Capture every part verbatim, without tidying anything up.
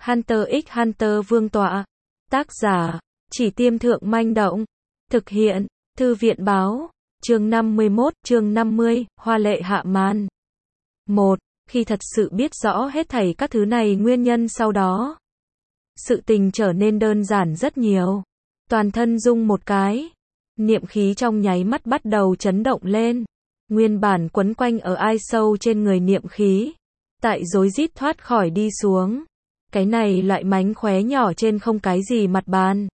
Hunter x Hunter vương tọa. Tác giả, Chỉ Tiêm Thượng Manh Động. Thực hiện, Thư viện Báo. Chương năm mươi mốt, chương năm mươi, Hoa lệ hạ màn. một. Khi thật sự biết rõ hết thảy các thứ này nguyên nhân sau đó, sự tình trở nên đơn giản rất nhiều. Toàn thân rung một cái, niệm khí trong nháy mắt bắt đầu chấn động lên. Nguyên bản quấn quanh ở ai sâu trên người niệm khí, tại rối rít thoát khỏi đi xuống. Cái này loại mánh khóe nhỏ trên không cái gì mặt bàn.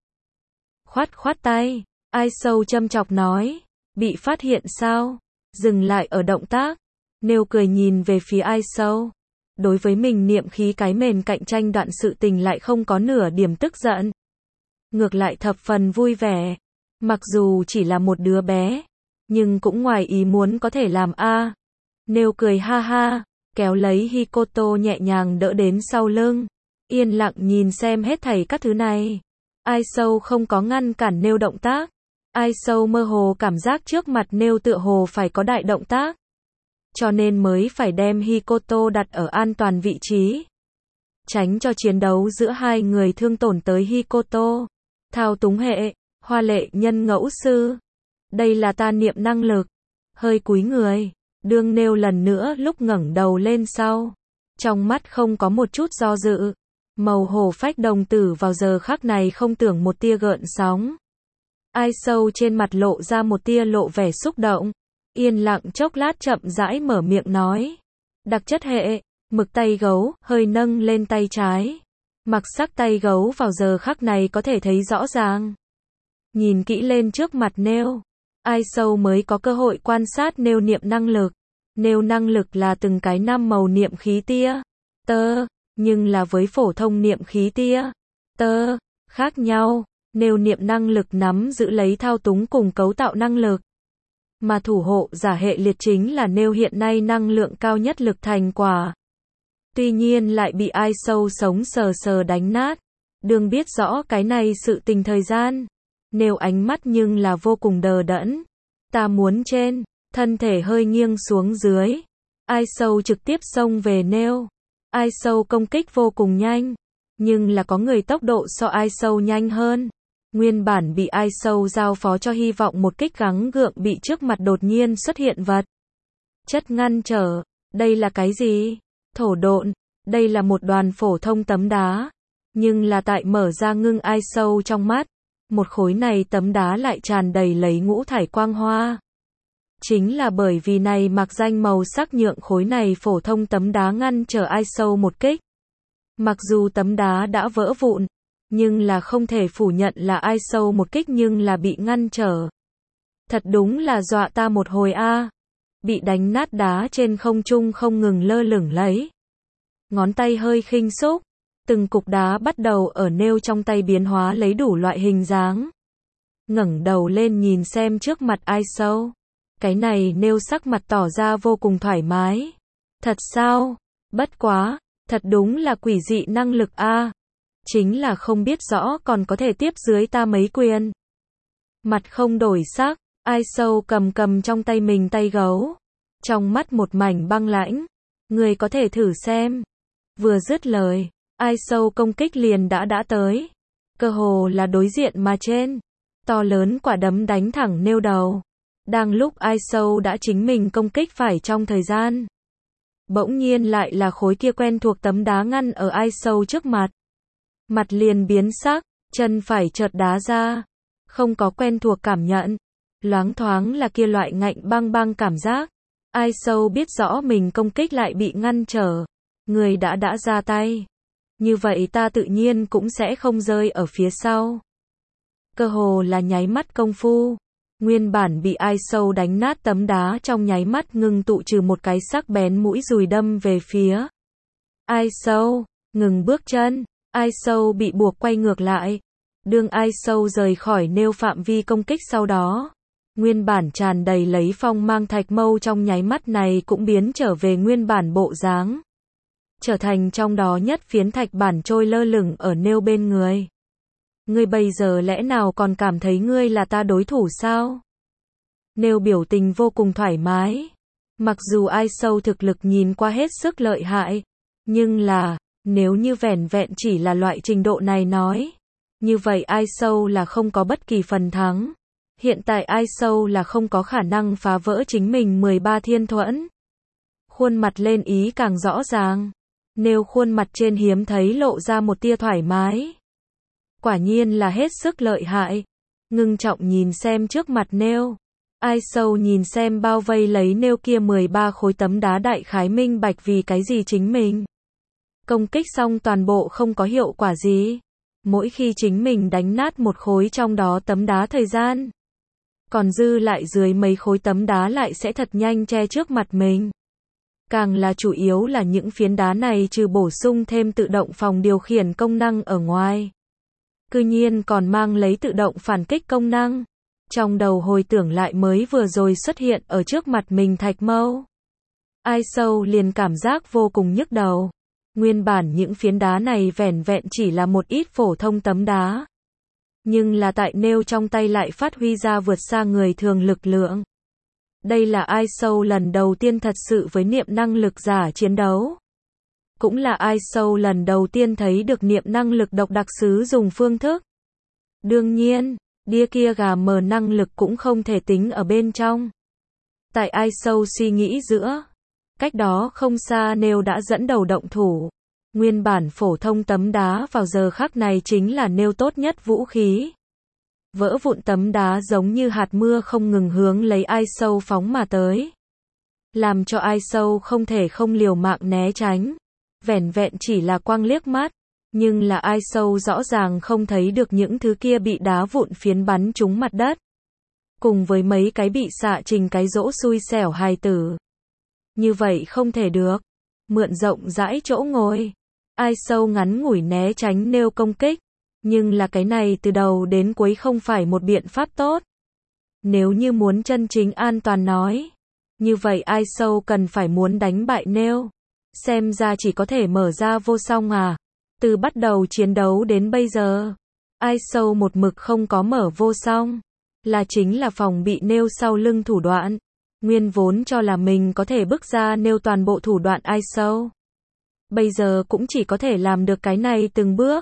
Khoát khoát tay, ai sâu châm chọc nói, bị phát hiện sao? Dừng lại ở động tác. Nêu cười nhìn về phía ai sâu. Đối với mình niệm khí cái mền cạnh tranh đoạn sự tình lại không có nửa điểm tức giận. Ngược lại thập phần vui vẻ. Mặc dù chỉ là một đứa bé, nhưng cũng ngoài ý muốn có thể làm a. À. Nêu cười ha ha, kéo lấy Hikoto nhẹ nhàng đỡ đến sau lưng. Yên lặng nhìn xem hết thảy các thứ này. Ai sâu không có ngăn cản Nêu động tác. Ai sâu mơ hồ cảm giác trước mặt Nêu tựa hồ phải có đại động tác. Cho nên mới phải đem Hikoto đặt ở an toàn vị trí. Tránh cho chiến đấu giữa hai người thương tổn tới Hikoto. Thao túng hệ, hoa lệ nhân ngẫu sư. Đây là ta niệm năng lực. Hơi cúi người, đương Nêu lần nữa lúc ngẩng đầu lên sau. Trong mắt không có một chút do dự. Màu hổ phách đồng tử vào giờ khắc này không tưởng một tia gợn sóng. Ai sâu trên mặt lộ ra một tia lộ vẻ xúc động. Yên lặng chốc lát chậm rãi mở miệng nói. Đặc chất hệ, mực tay gấu, hơi nâng lên tay trái. Mặc sắc tay gấu vào giờ khắc này có thể thấy rõ ràng. Nhìn kỹ lên trước mặt Nêu. Ai sâu mới có cơ hội quan sát Nêu niệm năng lực. Nêu năng lực là từng cái năm màu niệm khí tia. Tơ, nhưng là với phổ thông niệm khí tia. Tơ, khác nhau. Nêu niệm năng lực nắm giữ lấy thao túng cùng cấu tạo năng lực. Mà thủ hộ giả hệ liệt chính là Nêu hiện nay năng lượng cao nhất lực thành quả. Tuy nhiên lại bị ai sâu sống sờ sờ đánh nát. Đương biết rõ cái này sự tình thời gian. Nêu ánh mắt nhưng là vô cùng đờ đẫn. Ta muốn trên, thân thể hơi nghiêng xuống dưới. Ai sâu trực tiếp xông về Nêu. Ai sâu công kích vô cùng nhanh. Nhưng là có người tốc độ so ai sâu nhanh hơn. Nguyên bản bị ai sâu giao phó cho hy vọng một kích gắng gượng bị trước mặt đột nhiên xuất hiện vật. Chất ngăn trở. Đây là cái gì? Thổ độn. Đây là một đoàn phổ thông tấm đá. Nhưng là tại mở ra ngưng ai sâu trong mắt. Một khối này tấm đá lại tràn đầy lấy ngũ thải quang hoa. Chính là bởi vì này mặc danh màu sắc nhượng khối này phổ thông tấm đá ngăn trở ai sâu một kích. Mặc dù tấm đá đã vỡ vụn. Nhưng là không thể phủ nhận là ai sâu một kích nhưng là bị ngăn trở. Thật đúng là dọa ta một hồi a. À. Bị đánh nát đá trên không trung không ngừng lơ lửng lấy. Ngón tay hơi khinh xúc. Từng cục đá bắt đầu ở Nêu trong tay biến hóa lấy đủ loại hình dáng. Ngẩng đầu lên nhìn xem trước mặt ai sâu. Cái này Nêu sắc mặt tỏ ra vô cùng thoải mái. Thật sao? Bất quá, thật đúng là quỷ dị năng lực a. À. Chính là không biết rõ còn có thể tiếp dưới ta mấy quyền. Mặt không đổi sắc, ai sâu cầm cầm trong tay mình tay gấu. Trong mắt một mảnh băng lãnh. Người có thể thử xem. Vừa dứt lời, ai sâu công kích liền đã đã tới. Cơ hồ là đối diện mà trên. To lớn quả đấm đánh thẳng Nêu đầu. Đang lúc ai sâu đã chính mình công kích phải trong thời gian. Bỗng nhiên lại là khối kia quen thuộc tấm đá ngăn ở ai sâu trước mặt. Mặt liền biến sắc, chân phải chợt đá ra. Không có quen thuộc cảm nhận. Loáng thoáng là kia loại ngạnh băng băng cảm giác. Ai sâu biết rõ mình công kích lại bị ngăn trở. Người đã đã ra tay. Như vậy ta tự nhiên cũng sẽ không rơi ở phía sau. Cơ hồ là nháy mắt công phu. Nguyên bản bị ai sâu đánh nát tấm đá trong nháy mắt ngừng tụ trừ một cái sắc bén mũi dùi đâm về phía. Ai sâu, ngừng bước chân. Ai sâu bị buộc quay ngược lại. Đương ai sâu rời khỏi Nêu phạm vi công kích sau đó. Nguyên bản tràn đầy lấy phong mang thạch mâu trong nháy mắt này cũng biến trở về nguyên bản bộ dáng. Trở thành trong đó nhất phiến thạch bản trôi lơ lửng ở Nêu bên người. Ngươi bây giờ lẽ nào còn cảm thấy ngươi là ta đối thủ sao? Nêu biểu tình vô cùng thoải mái. Mặc dù ai sâu thực lực nhìn qua hết sức lợi hại. Nhưng là, Nếu như vẻn vẹn chỉ là loại trình độ này nói, như vậy ai sâu là không có bất kỳ phần thắng. Hiện tại ai sâu là không có khả năng phá vỡ chính mình mười ba thiên thuẫn. Khuôn mặt lên ý càng rõ ràng. Nêu khuôn mặt trên hiếm thấy lộ ra một tia thoải mái. Quả nhiên là hết sức lợi hại. Ngưng trọng nhìn xem trước mặt Nêu. Ai sâu nhìn xem bao vây lấy Nêu kia mười ba khối tấm đá, đại khái minh bạch vì cái gì chính mình công kích xong toàn bộ không có hiệu quả gì. Mỗi khi chính mình đánh nát một khối trong đó tấm đá thời gian, còn dư lại dưới mấy khối tấm đá lại sẽ thật nhanh che trước mặt mình. Càng là chủ yếu là những phiến đá này trừ bổ sung thêm tự động phòng điều khiển công năng ở ngoài, cư nhiên còn mang lấy tự động phản kích công năng. Trong đầu hồi tưởng lại mới vừa rồi xuất hiện ở trước mặt mình thạch mâu, ai sâu liền cảm giác vô cùng nhức đầu. Nguyên bản những phiến đá này vẻn vẹn chỉ là một ít phổ thông tấm đá, nhưng là tại Nêu trong tay lại phát huy ra vượt xa người thường lực lượng. Đây là ai sâu lần đầu tiên thật sự với niệm năng lực giả chiến đấu. Cũng là ai sâu lần đầu tiên thấy được niệm năng lực độc đặc sử dùng phương thức. Đương nhiên, đĩa kia gà mờ năng lực cũng không thể tính ở bên trong. Tại ai sâu suy nghĩ giữa, cách đó không xa Nêu đã dẫn đầu động thủ. Nguyên bản phổ thông tấm đá vào giờ khắc này chính là Nêu tốt nhất vũ khí. Vỡ vụn tấm đá giống như hạt mưa không ngừng hướng lấy ai sâu phóng mà tới, làm cho ai sâu không thể không liều mạng né tránh. Vẻn vẹn chỉ là quang liếc mắt, nhưng là ai sâu rõ ràng không thấy được những thứ kia bị đá vụn phiến bắn trúng mặt đất, cùng với mấy cái bị xạ trình cái rỗ xui xẻo hài tử. Như vậy không thể được. Mượn rộng rãi chỗ ngồi, ai sâu ngắn ngủi né tránh Nêu công kích, nhưng là cái này từ đầu đến cuối không phải một biện pháp tốt. Nếu như muốn chân chính an toàn nói, như vậy ai sâu cần phải muốn đánh bại Nêu, xem ra chỉ có thể mở ra vô song à. Từ bắt đầu chiến đấu đến bây giờ, ai sâu một mực không có mở vô song, là chính là phòng bị Nêu sau lưng thủ đoạn. Nguyên vốn cho là mình có thể bức ra Nêu toàn bộ thủ đoạn ai sâu, bây giờ cũng chỉ có thể làm được cái này từng bước.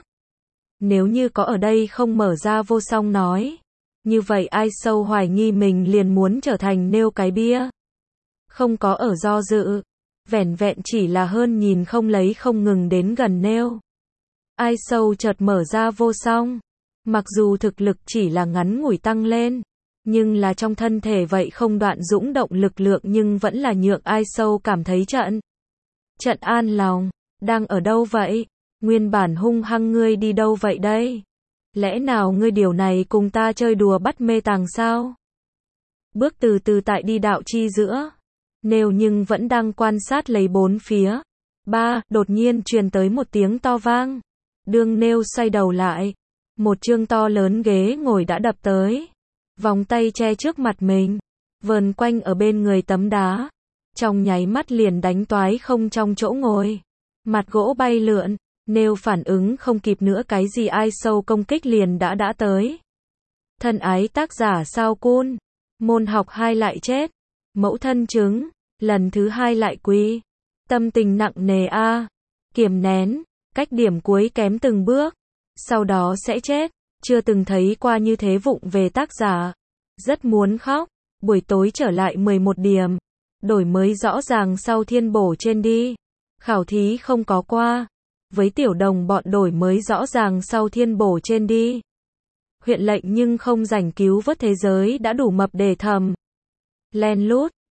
Nếu như có ở đây không mở ra vô song nói, như vậy ai sâu hoài nghi mình liền muốn trở thành Nêu cái bia. Không có ở do dự, vẻn vẹn chỉ là hơn nhìn không lấy không ngừng đến gần Nêu. Ai sâu chợt mở ra vô song, mặc dù thực lực chỉ là ngắn ngủi tăng lên, nhưng là trong thân thể vậy không đoạn dũng động lực lượng nhưng vẫn là nhượng ai sâu cảm thấy trận. Trận an lòng, đang ở đâu vậy? Nguyên bản hung hăng ngươi đi đâu vậy đây? Lẽ nào ngươi điều này cùng ta chơi đùa bắt mê tàng sao? Bước từ từ tại đi đạo chi giữa, Nêu nhưng vẫn đang quan sát lấy bốn phía. Ba, đột nhiên truyền tới một tiếng to vang. Đương Nêu xoay đầu lại, một chương to lớn ghế ngồi đã đập tới. Vòng tay che trước mặt mình, vờn quanh ở bên người tấm đá. Trong nháy mắt liền đánh toái không trong chỗ ngồi. Mặt gỗ bay lượn, Nêu phản ứng không kịp nữa cái gì ai sâu công kích liền đã đã tới. Thân ái tác giả Sao Cun. Môn học hai lại chết. Mẫu thân chứng. Lần thứ hai lại quy. Tâm tình nặng nề a. Kiềm nén. Cách điểm cuối kém từng bước. Sau đó sẽ chết. Chưa từng thấy qua như thế vụng về tác giả. Rất muốn khóc. Buổi tối trở lại mười một điểm. Đổi mới rõ ràng sau thiên bổ trên đi. Khảo thí không có qua. Với tiểu đồng bọn đổi mới rõ ràng sau thiên bổ trên đi. Huyện lệnh nhưng không rảnh cứu vớt thế giới đã đủ mập để thầm. Len lút.